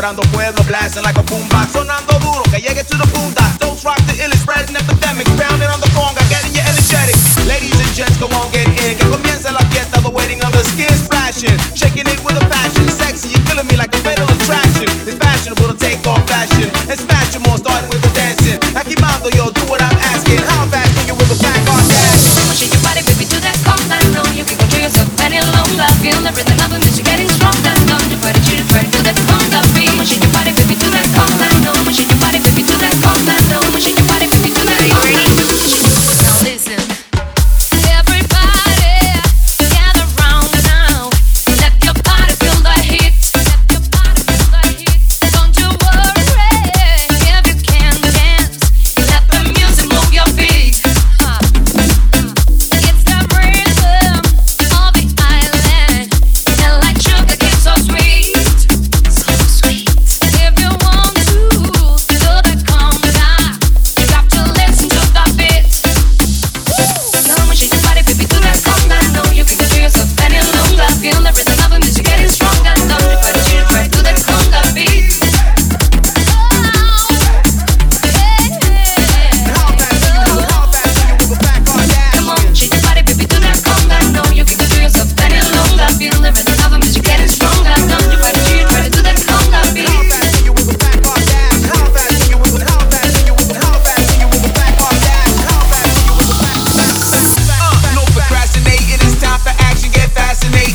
sembrando pueblo, blasting like a boombox, sonando duro, que llegue to the boondocks. Don't rock the illest, spreading epidemic, pounding on the conga, getting you energetic. Ladies and gents, go on, get in, que comience la fiesta, the waiting on the skin splashing, shaking it with a passion, sexy, you're killing me like a fatal attraction. It's fashionable to take off fashion and smash you more, starting with the dancing. Activando, yo, do what I'm asking. How fast can you wiggle back on that? Come on, shake your body, baby, to that conga. No, you can control yourself any longer. Feel the rhythm of the music getting stronger. Don't you fight it, you try to do that conga beat. Come on, shake your body, baby, to that conga. No, come on, shake your body, baby, to that conga. No, come on, shake your body, baby, to that conga. Now listen.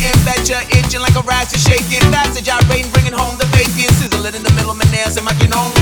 Itching like a rat to shake it. That's a gyrating, bringing home the bacon. Sizzling in the middle of my nails and my, you know.